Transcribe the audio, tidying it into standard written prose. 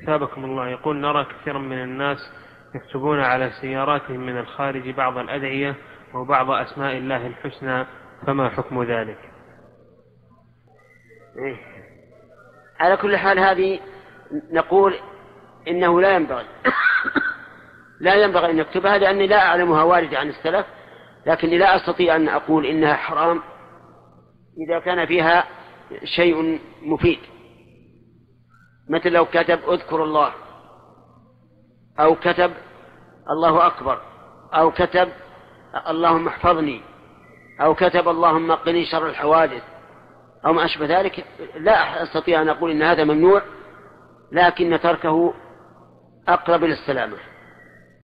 أثابكم الله، يقول: نرى كثيرا من الناس يكتبون على سياراتهم من الخارج بعض الأدعية وبعض أسماء الله الحسنى، فما حكم ذلك؟ على كل حال هذه نقول إنه لا ينبغي أن يكتبها، لأني لا أعلمها واردة عن السلف، لكني لا أستطيع أن أقول إنها حرام إذا كان فيها شيء مفيد، مثل لو كتب اذكر الله، أو كتب الله أكبر، أو كتب اللهم احفظني، أو كتب اللهم قني شر الحوادث، أو ما أشبه ذلك. لا أستطيع أن أقول إن هذا ممنوع، لكن تركه أقرب للسلامة.